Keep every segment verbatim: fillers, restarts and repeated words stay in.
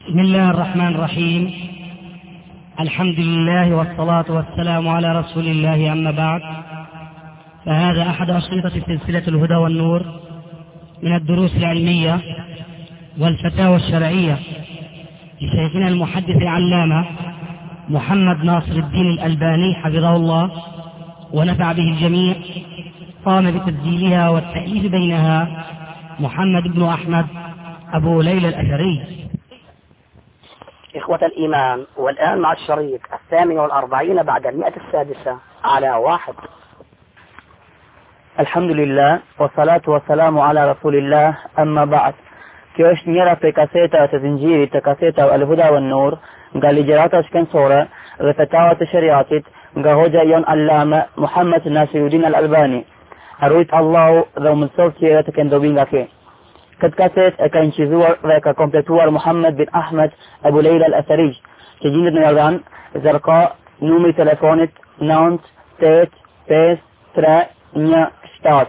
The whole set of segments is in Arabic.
بسم الله الرحمن الرحيم. الحمد لله والصلاة والسلام على رسول الله، أما بعد، فهذا أحد أشرطة سلسلة الهدى والنور من الدروس العلمية والفتاوى الشرعية لشيخنا المحدث العلامة محمد ناصر الدين الألباني حفظه الله ونفع به الجميع. قام بتسجيلها والتأليف بينها محمد بن أحمد أبو ليلى الأثري. إخوة الإيمان، والآن مع الشريط الثامن والأربعين بعد المئة السادسة على واحد. الحمد لله والصلاة والسلام على رسول الله، أما بعد. Kjo është njëra prej kasetave të zinxhirit të kasetave Al-Huda wan Nur nga ligjërata shkencore dhe fetavat të shariatit nga hoxha jon Allama Muhammad Nasiruddin Al-Albani. Harujt Allahu dhe u mësoft që të kenë dobi nga ke. Këtë kaset e ka incizuar dhe ka kompletuar Muhammad bin Ahmed Abu Lejla Al-Athari, që gjendet në Jordan, Zërka, numri telefonit nënt tetë pesë tre një shtatë.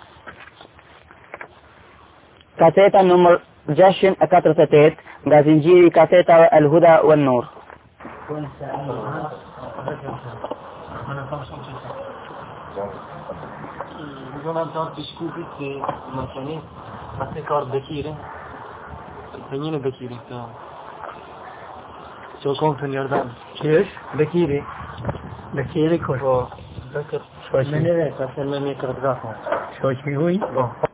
Kaseta numër gjashtëqind e katërdhjetë e tetë nga zinxhiri i kasetave Al-Huda wan Nur. Zonë të artë bishkupit që më qeni, asë e ka artë Bekiri, të njënë Bekiri, të që o konë të njërdan. Që është? Bekiri. Bekiri kërë? Po, Bekir. Me një vetë, asë me një kërët gafë. Shoqë mi huj? Po.